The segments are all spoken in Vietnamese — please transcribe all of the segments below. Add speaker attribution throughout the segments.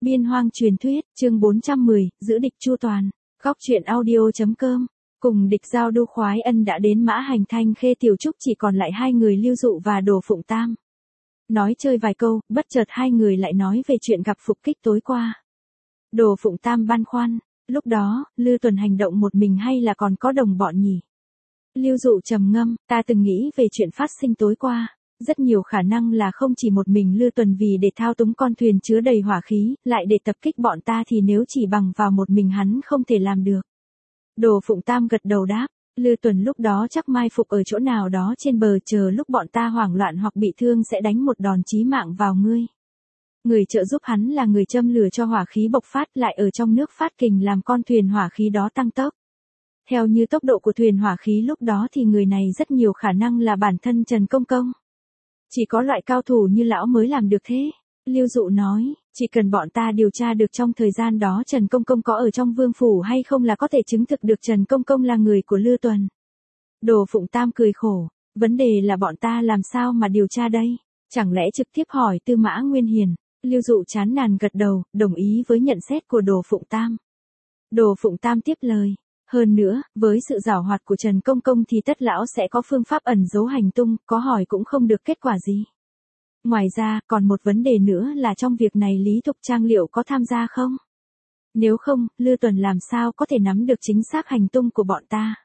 Speaker 1: Biên Hoang truyền thuyết, chương 410, giữ địch chu toàn. Góc truyện audio.com. Cùng địch giao đô khoái ân đã đến Mã Hành Thanh Khê Tiểu Trúc, chỉ còn lại hai người Lưu Dụ và Đồ Phụng Tam. Nói chơi vài câu, bất chợt hai người lại nói về chuyện gặp phục kích tối qua. Đồ Phụng Tam băn khoăn, lúc đó, Lư Tuần hành động một mình hay là còn có đồng bọn nhỉ? Lưu Dụ trầm ngâm, ta từng nghĩ về chuyện phát sinh tối qua. Rất nhiều khả năng là không chỉ một mình Lư Tuần vì để thao túng con thuyền chứa đầy hỏa khí, lại để tập kích bọn ta thì nếu chỉ bằng vào một mình hắn không thể làm được. Đồ Phụng Tam gật đầu đáp, Lư Tuần lúc đó chắc mai phục ở chỗ nào đó trên bờ, chờ lúc bọn ta hoảng loạn hoặc bị thương sẽ đánh một đòn chí mạng vào ngươi. Người trợ giúp hắn là người châm lửa cho hỏa khí bộc phát, lại ở trong nước phát kình làm con thuyền hỏa khí đó tăng tốc. Theo như tốc độ của thuyền hỏa khí lúc đó thì người này rất nhiều khả năng là bản thân Trần Công Công. Chỉ có loại cao thủ như lão mới làm được thế. Lưu Dụ nói, chỉ cần bọn ta điều tra được trong thời gian đó Trần Công Công có ở trong vương phủ hay không là có thể chứng thực được Trần Công Công là người của Lư Tuần. Đồ Phụng Tam cười khổ, vấn đề là bọn ta làm sao mà điều tra đây? Chẳng lẽ trực tiếp hỏi Tư Mã Nguyên Hiền? Lưu Dụ chán nản gật đầu, đồng ý với nhận xét của Đồ Phụng Tam. Đồ Phụng Tam tiếp lời. Hơn nữa, với sự giảo hoạt của Trần Công Công thì tất lão sẽ có phương pháp ẩn giấu hành tung, có hỏi cũng không được kết quả gì. Ngoài ra, còn một vấn đề nữa là trong việc này Lý Thục Trang liệu có tham gia không? Nếu không, Lư Tuần làm sao có thể nắm được chính xác hành tung của bọn ta?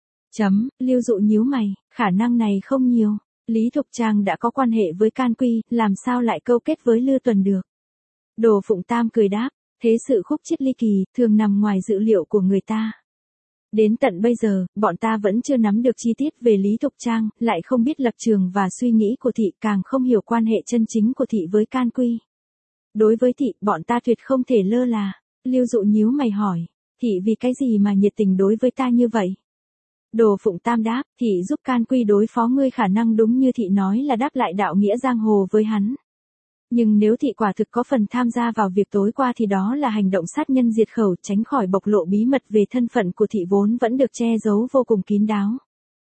Speaker 1: Lưu Dụ nhíu mày, khả năng này không nhiều. Lý Thục Trang đã có quan hệ với Can Quy, làm sao lại câu kết với Lư Tuần được? Đồ Phụng Tam cười đáp, thế sự khúc chiết ly kỳ, thường nằm ngoài dự liệu của người ta. Đến tận bây giờ, bọn ta vẫn chưa nắm được chi tiết về Lý Thục Trang, lại không biết lập trường và suy nghĩ của thị, càng không hiểu quan hệ chân chính của thị với Can Quy. Đối với thị, bọn ta tuyệt không thể lơ là. Lưu Dụ nhíu mày hỏi, thị vì cái gì mà nhiệt tình đối với ta như vậy? Đồ Phụng Tam đáp, thị giúp Can Quy đối phó ngươi, khả năng đúng như thị nói là đáp lại đạo nghĩa giang hồ với hắn. Nhưng nếu thị quả thực có phần tham gia vào việc tối qua thì đó là hành động sát nhân diệt khẩu, tránh khỏi bộc lộ bí mật về thân phận của thị vốn vẫn được che giấu vô cùng kín đáo.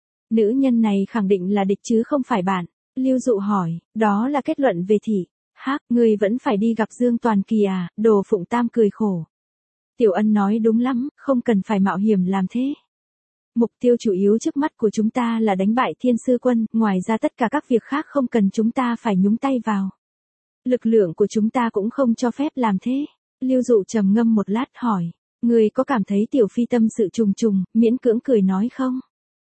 Speaker 1: Nữ nhân này khẳng định là địch chứ không phải bạn. Lưu Dụ hỏi, đó là kết luận về thị. Hác, ngươi vẫn phải đi gặp Dương Toàn Kỳ à? Đồ Phụng Tam cười khổ. Tiểu Ân nói đúng lắm, không cần phải mạo hiểm làm thế. Mục tiêu chủ yếu trước mắt của chúng ta là đánh bại Thiên Sư Quân, ngoài ra tất cả các việc khác không cần chúng ta phải nhúng tay vào. Lực lượng của chúng ta cũng không cho phép làm thế. Lưu Dụ trầm ngâm một lát hỏi, người có cảm thấy Tiểu Phi tâm sự trùng trùng, miễn cưỡng cười nói không?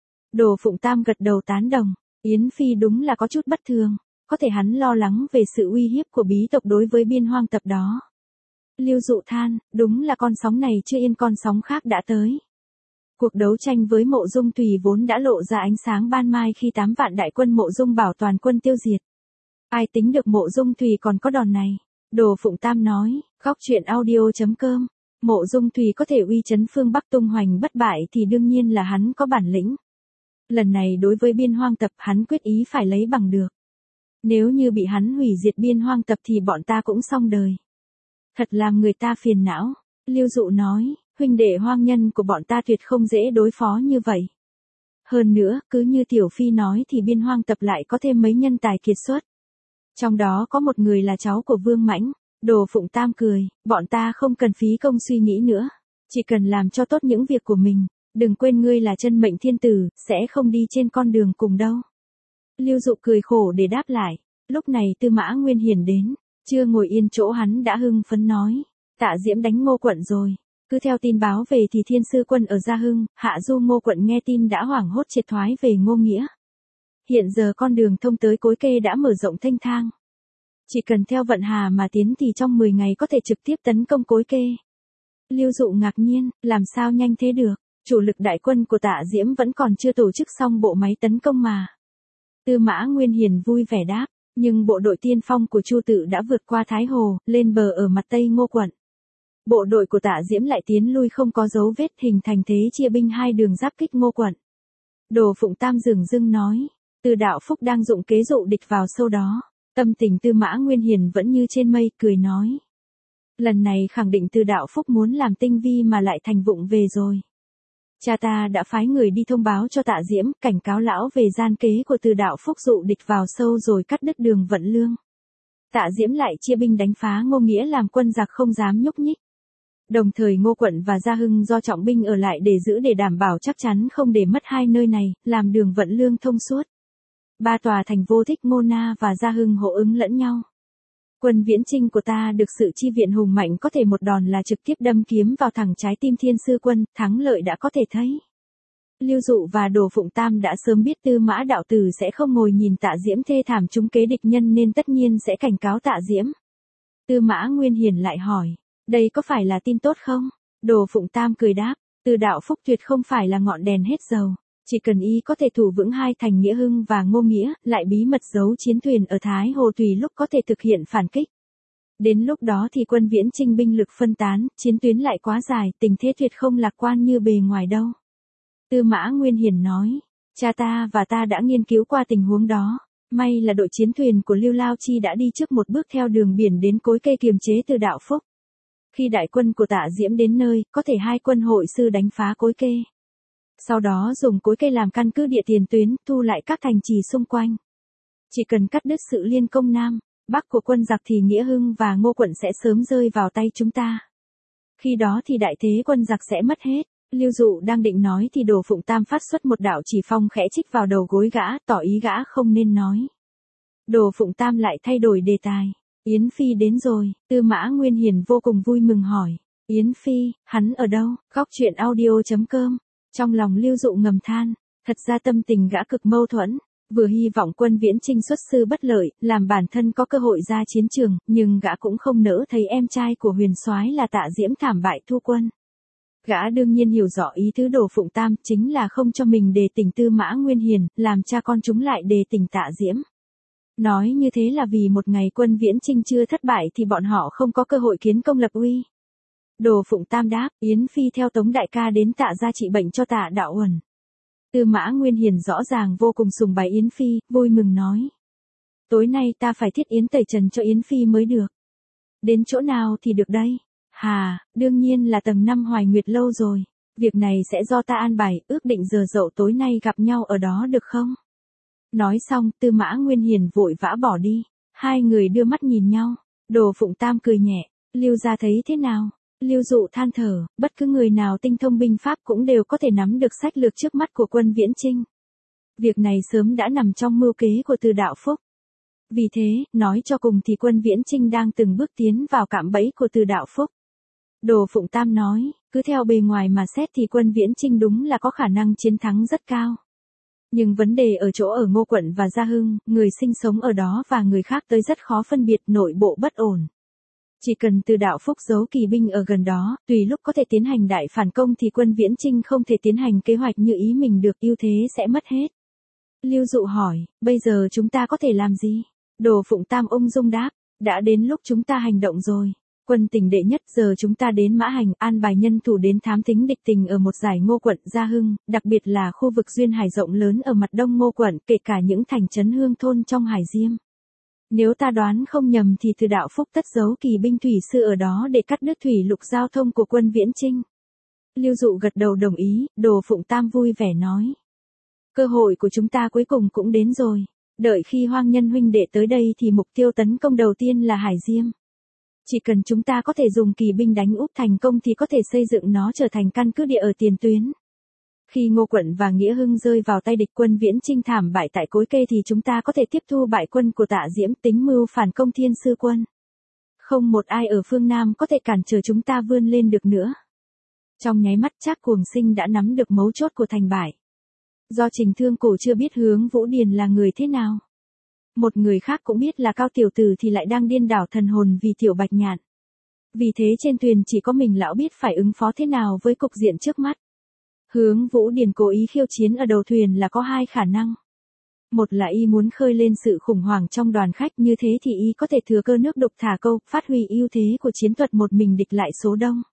Speaker 1: Đồ Phụng Tam gật đầu tán đồng, Yến Phi đúng là có chút bất thường, có thể hắn lo lắng về sự uy hiếp của bí tộc đối với Biên Hoang tập đó. Lưu Dụ than, đúng là con sóng này chưa yên con sóng khác đã tới. Cuộc đấu tranh với Mộ Dung Tùy vốn đã lộ ra ánh sáng ban mai khi 8 vạn đại quân Mộ Dung bảo toàn quân tiêu diệt. Ai tính được Mộ Dung Thùy còn có đòn này? Đồ Phụng Tam nói, góc truyện audio.com. Mộ Dung Thùy có thể uy chấn phương Bắc tung hoành bất bại thì đương nhiên là hắn có bản lĩnh. Lần này đối với Biên Hoang tập hắn quyết ý phải lấy bằng được. Nếu như bị hắn hủy diệt Biên Hoang tập thì bọn ta cũng xong đời. Thật làm người ta phiền não. Lưu Dụ nói, huynh đệ hoang nhân của bọn ta tuyệt không dễ đối phó như vậy. Hơn nữa, cứ như Tiểu Phi nói thì Biên Hoang tập lại có thêm mấy nhân tài kiệt xuất. Trong đó có một người là cháu của Vương Mãnh. Đồ Phụng Tam cười, bọn ta không cần phí công suy nghĩ nữa. Chỉ cần làm cho tốt những việc của mình. Đừng quên ngươi là chân mệnh thiên tử, sẽ không đi trên con đường cùng đâu. Lưu Dụ cười khổ để đáp lại. Lúc này Tư Mã Nguyên Hiền đến. Chưa ngồi yên chỗ hắn đã hưng phấn nói. Tạ Diễm đánh Ngô Quận rồi. Cứ theo tin báo về thì Thiên Sư Quân ở Gia Hưng, Hạ Du Ngô Quận nghe tin đã hoảng hốt triệt thoái về Ngô Nghĩa. Hiện giờ con đường thông tới Cối Kê đã mở rộng thênh thang. Chỉ cần theo vận hà mà tiến thì trong 10 ngày có thể trực tiếp tấn công Cối Kê. Lưu Dụ ngạc nhiên, làm sao nhanh thế được? Chủ lực đại quân của Tạ Diễm vẫn còn chưa tổ chức xong bộ máy tấn công mà. Tư Mã Nguyên Hiền vui vẻ đáp, nhưng bộ đội tiên phong của Chu Tự đã vượt qua Thái Hồ, lên bờ ở mặt Tây Ngô Quận. Bộ đội của Tạ Diễm lại tiến lui không có dấu vết, hình thành thế chia binh hai đường giáp kích Ngô Quận. Đồ Phụng Tam dửng dưng nói, Từ Đạo Phúc đang dụng kế dụ địch vào sâu đó. Tâm tình Tư Mã Nguyên Hiền vẫn như trên mây, cười nói. Lần này khẳng định Từ Đạo Phúc muốn làm tinh vi mà lại thành vụng về rồi. Cha ta đã phái người đi thông báo cho Tạ Diễm, cảnh cáo lão về gian kế của Từ Đạo Phúc dụ địch vào sâu rồi cắt đứt đường vận lương. Tạ Diễm lại chia binh đánh phá Ngô Nghĩa làm quân giặc không dám nhúc nhích. Đồng thời Ngô Quận và Gia Hưng do trọng binh ở lại để giữ để đảm bảo chắc chắn không để mất hai nơi này, làm đường vận lương thông suốt. Ba tòa thành Vô Thích, Ngô Na và Gia Hưng hỗ ứng lẫn nhau. Quân viễn chinh của ta được sự chi viện hùng mạnh có thể một đòn là trực tiếp đâm kiếm vào thẳng trái tim Thiên Sư quân, thắng lợi đã có thể thấy. Lưu Dụ và Đồ Phụng Tam đã sớm biết Tư Mã đạo tử sẽ không ngồi nhìn Tạ Diễm thê thảm trúng kế địch nhân nên tất nhiên sẽ cảnh cáo Tạ Diễm. Tư Mã Nguyên Hiển lại hỏi, đây có phải là tin tốt không? Đồ Phụng Tam cười đáp, Từ đạo Phúc tuyệt không phải là ngọn đèn hết dầu. Chỉ cần y có thể thủ vững hai thành Nghĩa Hưng và Ngô Nghĩa, lại bí mật giấu chiến thuyền ở Thái Hồ tùy lúc có thể thực hiện phản kích. Đến lúc đó thì quân viễn chinh binh lực phân tán, chiến tuyến lại quá dài, tình thế tuyệt không lạc quan như bề ngoài đâu. Tư Mã Nguyên Hiển nói, cha ta và ta đã nghiên cứu qua tình huống đó. May là đội chiến thuyền của Lưu Lao Chi đã đi trước một bước theo đường biển đến cối cây kiềm chế Từ đạo Phúc. Khi đại quân của Tạ Diễm đến nơi, có thể hai quân hội sư đánh phá cối kê. Sau đó dùng cối cây làm căn cứ địa tiền tuyến, thu lại các thành trì xung quanh. Chỉ cần cắt đứt sự liên công Nam, Bắc của quân giặc thì Nghĩa Hưng và Ngô Quận sẽ sớm rơi vào tay chúng ta. Khi đó thì đại thế quân giặc sẽ mất hết. Lưu Dụ đang định nói thì Đồ Phụng Tam phát xuất một đạo chỉ phong khẽ chích vào đầu gối gã, tỏ ý gã không nên nói. Đồ Phụng Tam lại thay đổi đề tài. Yến Phi đến rồi, Tư Mã Nguyên Hiển vô cùng vui mừng hỏi. Yến Phi, hắn ở đâu? Góc truyện audio.com. Trong lòng Lưu Dụ ngầm than, thật ra tâm tình gã cực mâu thuẫn, vừa hy vọng quân viễn chinh xuất sư bất lợi, làm bản thân có cơ hội ra chiến trường, nhưng gã cũng không nỡ thấy em trai của huyền soái là Tạ Diễm thảm bại thu quân. Gã đương nhiên hiểu rõ ý tứ Đồ Phụng Tam chính là không cho mình đề tình Tư Mã Nguyên Hiển, làm cha con chúng lại đề tình Tạ Diễm. Nói như thế là vì một ngày quân viễn chinh chưa thất bại thì bọn họ không có cơ hội kiến công lập uy. Đồ Phụng Tam đáp, Yến Phi theo Tống đại ca đến Tạ gia trị bệnh cho Tạ đạo uẩn. Tư Mã Nguyên Hiển rõ ràng vô cùng sùng bái Yến Phi, vui mừng nói. Tối nay ta phải thiết yến tẩy trần cho Yến Phi mới được. Đến chỗ nào thì được đây? Hà, đương nhiên là tầng 5 Hoài Nguyệt lâu rồi. Việc này sẽ do ta an bài, ước định giờ dậu tối nay gặp nhau ở đó được không? Nói xong, Tư Mã Nguyên Hiển vội vã bỏ đi. Hai người đưa mắt nhìn nhau. Đồ Phụng Tam cười nhẹ. Lưu gia thấy thế nào? Lưu Dụ than thở, bất cứ người nào tinh thông binh pháp cũng đều có thể nắm được sách lược trước mắt của quân viễn chinh. Việc này sớm đã nằm trong mưu kế của Từ đạo Phúc. Vì thế, nói cho cùng thì quân viễn chinh đang từng bước tiến vào cạm bẫy của Từ đạo Phúc. Đồ Phụng Tam nói, cứ theo bề ngoài mà xét thì quân viễn chinh đúng là có khả năng chiến thắng rất cao. Nhưng vấn đề ở chỗ ở Ngô Quận và Gia Hưng, người sinh sống ở đó và người khác tới rất khó phân biệt, nội bộ bất ổn. Chỉ cần Từ đạo Phúc giấu kỳ binh ở gần đó, tùy lúc có thể tiến hành đại phản công thì quân viễn chinh không thể tiến hành kế hoạch như ý mình được, ưu thế sẽ mất hết. Lưu Dụ hỏi, bây giờ chúng ta có thể làm gì? Đồ Phụng Tam ung dung đáp, đã đến lúc chúng ta hành động rồi. Quân tình đệ nhất giờ chúng ta đến Mã Hành, an bài nhân thủ đến thám thính địch tình ở một dải Ngô Quận, Gia Hưng, đặc biệt là khu vực duyên hải rộng lớn ở mặt đông Ngô Quận, kể cả những thành trấn hương thôn trong Hải Diêm. Nếu ta đoán không nhầm thì Từ đạo Phúc tất giấu kỳ binh thủy sư ở đó để cắt đứt thủy lục giao thông của quân viễn chinh. Lưu Dụ gật đầu đồng ý, Đồ Phụng Tam vui vẻ nói. Cơ hội của chúng ta cuối cùng cũng đến rồi. Đợi khi Hoang Nhân huynh đệ tới đây thì mục tiêu tấn công đầu tiên là Hải Diêm. Chỉ cần chúng ta có thể dùng kỳ binh đánh úp thành công thì có thể xây dựng nó trở thành căn cứ địa ở tiền tuyến. Khi Ngô Quận và Nghĩa Hưng rơi vào tay địch quân viễn chinh thảm bại tại cối kê thì chúng ta có thể tiếp thu bại quân của Tạ Diễm, tính mưu phản công Thiên Sư quân. Không một ai ở phương Nam có thể cản trở chúng ta vươn lên được nữa. Trong nháy mắt Trác Cuồng Sinh đã nắm được mấu chốt của thành bại. Do Trình Thương Cổ chưa biết Hướng Vũ Điền là người thế nào. Một người khác cũng biết là Cao Tiểu Tử thì lại đang điên đảo thần hồn vì Tiểu Bạch Nhạn. Vì thế trên thuyền chỉ có mình lão biết phải ứng phó thế nào với cục diện trước mắt. Hướng Vũ Điền cố ý khiêu chiến ở đầu thuyền là có hai khả năng. Một là y muốn khơi lên sự khủng hoảng trong đoàn khách, như thế thì y có thể thừa cơ nước đục thả câu, phát huy ưu thế của chiến thuật một mình địch lại số đông.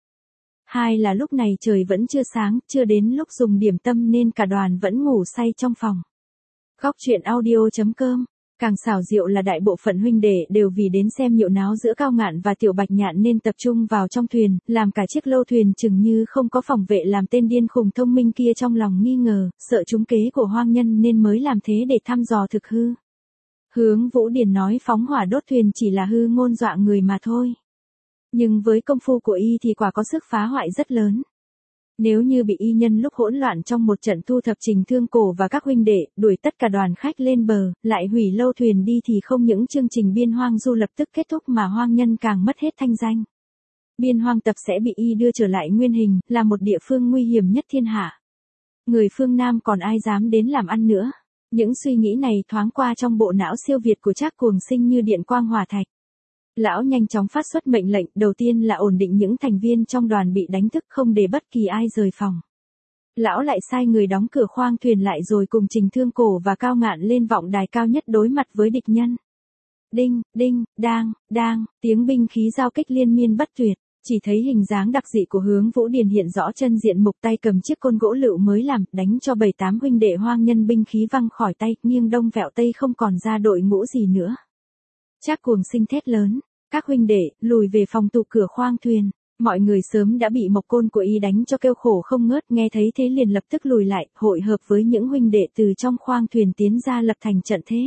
Speaker 1: Hai là lúc này trời vẫn chưa sáng, chưa đến lúc dùng điểm tâm nên cả đoàn vẫn ngủ say trong phòng. Góc truyện audio.com. Càng xảo diệu là đại bộ phận huynh đệ đều vì đến xem nhiễu náo giữa Cao Ngạn và Tiểu Bạch Nhạn nên tập trung vào trong thuyền, làm cả chiếc lâu thuyền chừng như không có phòng vệ, làm tên điên khùng thông minh kia trong lòng nghi ngờ, sợ trúng kế của Hoang Nhân nên mới làm thế để thăm dò thực hư. Hướng Vũ Điền nói phóng hỏa đốt thuyền chỉ là hư ngôn dọa người mà thôi. Nhưng với công phu của y thì quả có sức phá hoại rất lớn. Nếu như bị y nhân lúc hỗn loạn trong một trận thu thập Trình Thương Cổ và các huynh đệ, đuổi tất cả đoàn khách lên bờ, lại hủy lâu thuyền đi thì không những chương trình Biên Hoang Du lập tức kết thúc mà hoang nhân càng mất hết thanh danh. Biên Hoang Tập sẽ bị y đưa trở lại nguyên hình, là một địa phương nguy hiểm nhất thiên hạ. Người phương Nam còn ai dám đến làm ăn nữa. Những suy nghĩ này thoáng qua trong bộ não siêu việt của Trác Cuồng Sinh như điện quang hỏa thạch. Lão nhanh chóng phát xuất mệnh lệnh, đầu tiên là ổn định những thành viên trong đoàn bị đánh thức, không để bất kỳ ai rời phòng. Lão lại sai người đóng cửa khoang thuyền lại rồi cùng Trình Thương Cổ và Cao Ngạn lên vọng đài cao nhất đối mặt với địch nhân. Đinh, đinh, đang, tiếng binh khí giao kích liên miên bất tuyệt, chỉ thấy hình dáng đặc dị của Hướng Vũ Điền hiện rõ chân diện mục, tay cầm chiếc côn gỗ lựu mới làm, đánh cho 7-8 huynh đệ hoang nhân binh khí văng khỏi tay, nghiêng đông vẹo tây không còn ra đội ngũ gì nữa. Trác Cuồng Sinh thét lớn, các huynh đệ, lùi về phòng tụ cửa khoang thuyền. Mọi người sớm đã bị mộc côn của y đánh cho kêu khổ không ngớt, nghe thấy thế liền lập tức lùi lại, hội hợp với những huynh đệ từ trong khoang thuyền tiến ra lập thành trận thế.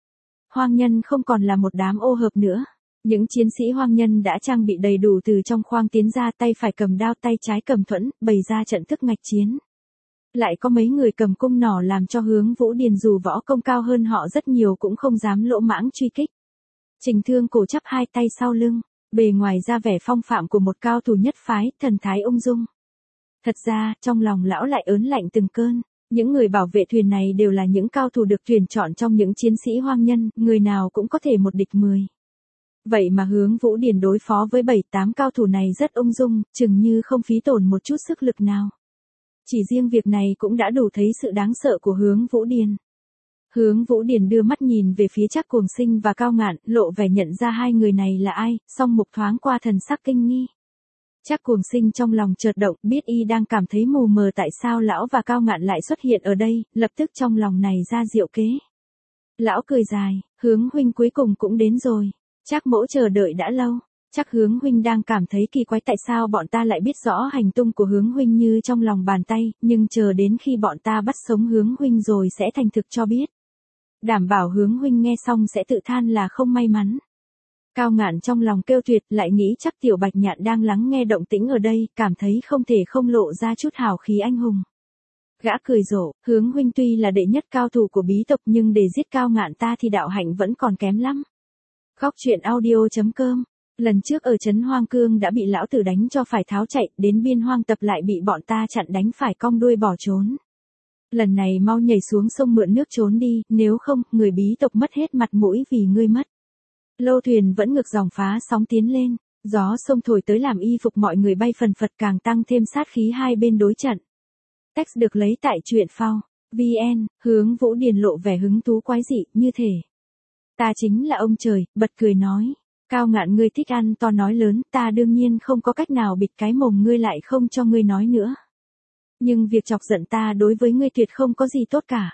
Speaker 1: Hoang nhân không còn là một đám ô hợp nữa. Những chiến sĩ hoang nhân đã trang bị đầy đủ từ trong khoang tiến ra, tay phải cầm đao, tay trái cầm thuẫn, bày ra trận thức ngạch chiến. Lại có mấy người cầm cung nỏ làm cho Hướng Vũ Điền dù võ công cao hơn họ rất nhiều cũng không dám lỗ mãng truy kích. Trình Thương Cổ chắp hai tay sau lưng, bề ngoài ra vẻ phong phạm của một cao thủ nhất phái, thần thái ung dung. Thật ra, trong lòng lão lại ớn lạnh từng cơn. Những người bảo vệ thuyền này đều là những cao thủ được tuyển chọn trong những chiến sĩ hoang nhân, người nào cũng có thể một địch 10. Vậy mà Hướng Vũ Điền đối phó với 7-8 cao thủ này rất ung dung, chừng như không phí tổn một chút sức lực nào. Chỉ riêng việc này cũng đã đủ thấy sự đáng sợ của Hướng Vũ Điền. Hướng Vũ Điền đưa mắt nhìn về phía Trác Cuồng Sinh và Cao Ngạn, lộ vẻ nhận ra hai người này là ai, song mục thoáng qua thần sắc kinh nghi. Trác Cuồng Sinh trong lòng chợt động, biết y đang cảm thấy mù mờ tại sao lão và Cao Ngạn lại xuất hiện ở đây, lập tức trong lòng này ra diệu kế. Lão cười dài, Hướng huynh cuối cùng cũng đến rồi. Trác mỗ chờ đợi đã lâu. Chắc Hướng huynh đang cảm thấy kỳ quái tại sao bọn ta lại biết rõ hành tung của Hướng huynh như trong lòng bàn tay, nhưng chờ đến khi bọn ta bắt sống Hướng huynh rồi sẽ thành thực cho biết. Đảm bảo Hướng huynh nghe xong sẽ tự than là không may mắn. Cao Ngạn trong lòng kêu tuyệt, lại nghĩ chắc Tiểu Bạch Nhạn đang lắng nghe động tĩnh ở đây, cảm thấy không thể không lộ ra chút hào khí anh hùng. Gã cười rộ, Hướng huynh tuy là đệ nhất cao thủ của bí tộc nhưng để giết Cao Ngạn ta thì đạo hạnh vẫn còn kém lắm. Góc truyện audio.com. Lần trước ở trấn Hoang Cương đã bị lão tử đánh cho phải tháo chạy, đến Biên Hoang Tập lại bị bọn ta chặn đánh phải cong đuôi bỏ trốn. Lần này mau nhảy xuống sông mượn nước trốn đi, nếu không, người bí tộc mất hết mặt mũi vì ngươi mất. Lâu thuyền vẫn ngược dòng phá sóng tiến lên, gió sông thổi tới làm y phục mọi người bay phần phật, càng tăng thêm sát khí hai bên đối trận. Text được lấy tại truyện phao. VN, Hướng Vũ Điền lộ vẻ hứng thú quái dị, như thể ta chính là ông trời, bật cười nói. Cao Ngạn ngươi thích ăn to nói lớn, ta đương nhiên không có cách nào bịt cái mồm ngươi lại không cho ngươi nói nữa. Nhưng việc chọc giận ta đối với ngươi tuyệt không có gì tốt cả.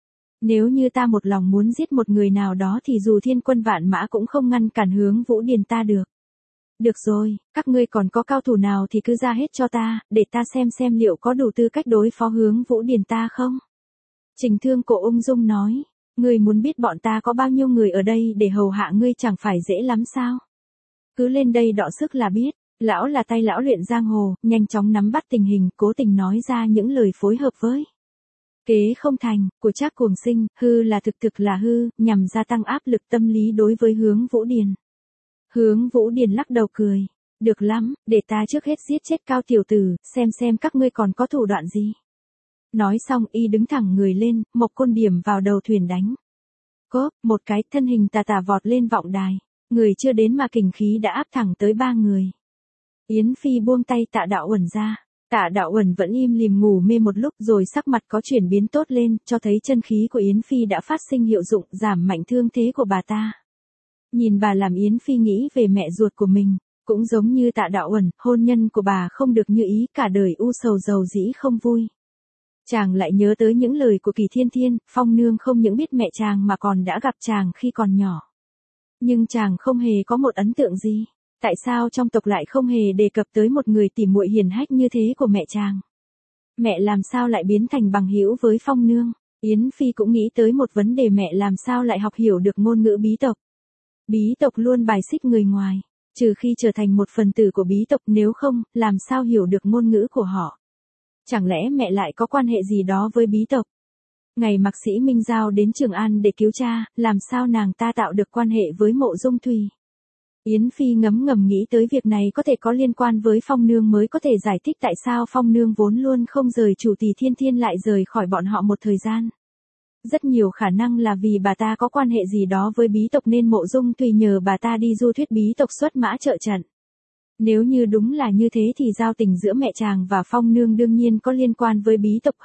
Speaker 1: Nếu như ta một lòng muốn giết một người nào đó thì dù thiên quân vạn mã cũng không ngăn cản Hướng Vũ Điền ta được. Được rồi, các ngươi còn có cao thủ nào thì cứ ra hết cho ta, để ta xem liệu có đủ tư cách đối phó Hướng Vũ Điền ta không? Trình Thương Cổ ung dung nói. Ngươi muốn biết bọn ta có bao nhiêu người ở đây để hầu hạ ngươi chẳng phải dễ lắm sao? Cứ lên đây đọ sức là biết. Lão là tay lão luyện giang hồ, nhanh chóng nắm bắt tình hình, cố tình nói ra những lời phối hợp với kế không thành của Trác Cuồng Sinh, hư là thực là hư, nhằm gia tăng áp lực tâm lý đối với Hướng Vũ Điền. Hướng Vũ Điền lắc đầu cười. Được lắm, để ta trước hết giết chết Cao tiểu tử, xem các ngươi còn có thủ đoạn gì. Nói xong y đứng thẳng người lên, mộc côn điểm vào đầu thuyền đánh. Cốp, một cái, thân hình tà tà vọt lên vọng đài. Người chưa đến mà kình khí đã áp thẳng tới 3 người. Yến Phi buông tay Tạ Đạo Uẩn ra. Tạ Đạo Uẩn vẫn im lìm ngủ mê một lúc rồi sắc mặt có chuyển biến tốt lên, cho thấy chân khí của Yến Phi đã phát sinh hiệu dụng, giảm mạnh thương thế của bà ta. Nhìn bà làm Yến Phi nghĩ về mẹ ruột của mình, cũng giống như Tạ Đạo Uẩn, hôn nhân của bà không được như ý, cả đời u sầu dầu dĩ không vui. Chàng lại nhớ tới những lời của Kỳ Thiên Thiên, Phong Nương không những biết mẹ chàng mà còn đã gặp chàng khi còn nhỏ. Nhưng chàng không hề có một ấn tượng gì. Tại sao trong tộc lại không hề đề cập tới một người tỉ muội hiền hách như thế của mẹ chàng? Mẹ làm sao lại biến thành bằng hữu với Phong Nương? Yến Phi cũng nghĩ tới một vấn đề, mẹ làm sao lại học hiểu được ngôn ngữ bí tộc. Bí tộc luôn bài xích người ngoài, trừ khi trở thành một phần tử của bí tộc, nếu không, làm sao hiểu được ngôn ngữ của họ. Chẳng lẽ mẹ lại có quan hệ gì đó với bí tộc? Ngày Mạc Sĩ Minh Giao đến Trường An để cứu cha, làm sao nàng ta tạo được quan hệ với Mộ Dung Thùy? Yến Phi ngấm ngầm nghĩ tới việc này có thể có liên quan với Phong Nương, mới có thể giải thích tại sao Phong Nương vốn luôn không rời chủ Tỷ Thiên Thiên lại rời khỏi bọn họ một thời gian. Rất nhiều khả năng là vì bà ta có quan hệ gì đó với bí tộc nên Mộ Dung Thùy nhờ bà ta đi du thuyết bí tộc xuất mã trợ trận. Nếu như đúng là như thế thì giao tình giữa mẹ chàng và Phong Nương đương nhiên có liên quan với bí tộc,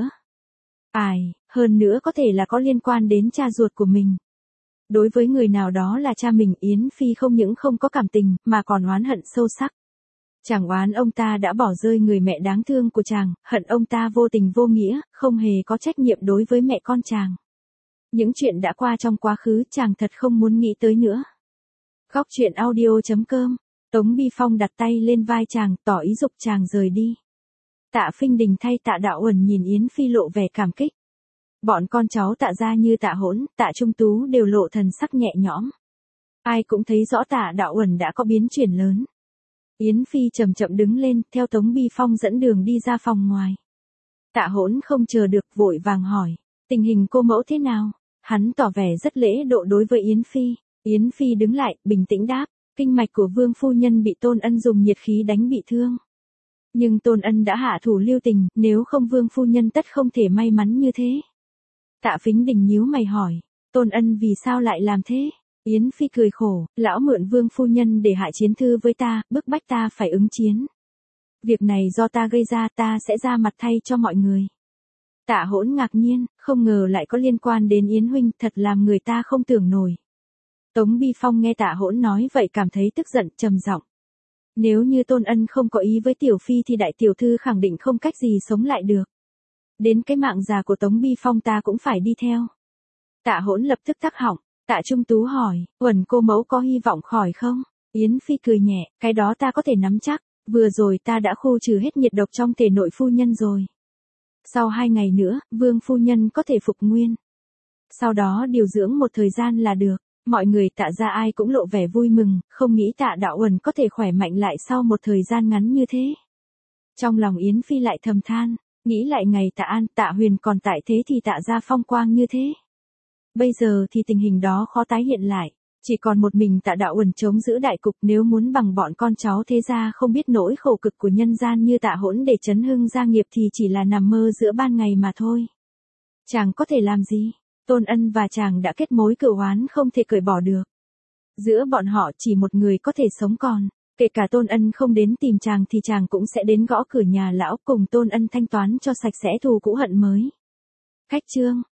Speaker 1: hơn nữa có thể là có liên quan đến cha ruột của mình. Đối với người nào đó là cha mình, Yến Phi không những không có cảm tình, mà còn oán hận sâu sắc. Chàng oán ông ta đã bỏ rơi người mẹ đáng thương của chàng, hận ông ta vô tình vô nghĩa, không hề có trách nhiệm đối với mẹ con chàng. Những chuyện đã qua trong quá khứ chàng thật không muốn nghĩ tới nữa. Góc truyện audio.com. Tống Bi Phong đặt tay lên vai chàng, tỏ ý giục chàng rời đi. Tạ Phinh Đình thay Tạ Đạo Uẩn nhìn Yến Phi lộ vẻ cảm kích. Bọn con cháu Tạ gia như Tạ Hỗn, Tạ Trung Tú đều lộ thần sắc nhẹ nhõm. Ai cũng thấy rõ Tạ Đạo Uẩn đã có biến chuyển lớn. Yến Phi chậm chậm đứng lên, theo Tống Bi Phong dẫn đường đi ra phòng ngoài. Tạ Hỗn không chờ được, vội vàng hỏi, tình hình cô mẫu thế nào? Hắn tỏ vẻ rất lễ độ đối với Yến Phi. Yến Phi đứng lại, bình tĩnh đáp, kinh mạch của Vương phu nhân bị Tôn Ân dùng nhiệt khí đánh bị thương. Nhưng Tôn Ân đã hạ thủ lưu tình, nếu không Vương phu nhân tất không thể may mắn như thế. Tạ Phính Đình nhíu mày hỏi, Tôn Ân vì sao lại làm thế? Yến Phi cười khổ, lão mượn Vương phu nhân để hạ chiến thư với ta, bức bách ta phải ứng chiến. Việc này do ta gây ra, ta sẽ ra mặt thay cho mọi người. Tạ Hỗn ngạc nhiên, không ngờ lại có liên quan đến Yến huynh, thật làm người ta không tưởng nổi. Tống Bi Phong nghe Tạ Hỗn nói vậy cảm thấy tức giận, trầm giọng. Nếu như Tôn Ân không có ý với Tiểu Phi thì đại tiểu thư khẳng định không cách gì sống lại được. Đến cái mạng già của Tống Bi Phong ta cũng phải đi theo. Tạ Hỗn lập tức tắc họng. Tạ Trung Tú hỏi, Uẩn cô mẫu có hy vọng khỏi không? Yến Phi cười nhẹ, cái đó ta có thể nắm chắc. Vừa rồi ta đã khu trừ hết nhiệt độc trong thể nội phu nhân rồi. Sau 2 ngày nữa, Vương phu nhân có thể phục nguyên. Sau đó điều dưỡng một thời gian là được. Mọi người Tạ gia ai cũng lộ vẻ vui mừng, không nghĩ Tạ Đạo Uẩn có thể khỏe mạnh lại sau một thời gian ngắn như thế. Trong lòng Yến Phi lại thầm than, nghĩ lại ngày Tạ An, Tạ Huyền còn tại thế thì Tạ gia phong quang như thế. Bây giờ thì tình hình đó khó tái hiện lại, chỉ còn một mình Tạ Đạo Uẩn chống giữ đại cục, nếu muốn bằng bọn con cháu thế gia không biết nỗi khổ cực của nhân gian như Tạ Hỗn để chấn hưng gia nghiệp thì chỉ là nằm mơ giữa ban ngày mà thôi. Chàng có thể làm gì? Tôn Ân và chàng đã kết mối cựu oán không thể cởi bỏ được. Giữa bọn họ chỉ một người có thể sống còn, kể cả Tôn Ân không đến tìm chàng thì chàng cũng sẽ đến gõ cửa nhà lão cùng Tôn Ân thanh toán cho sạch sẽ thù cũ hận mới. Cách chương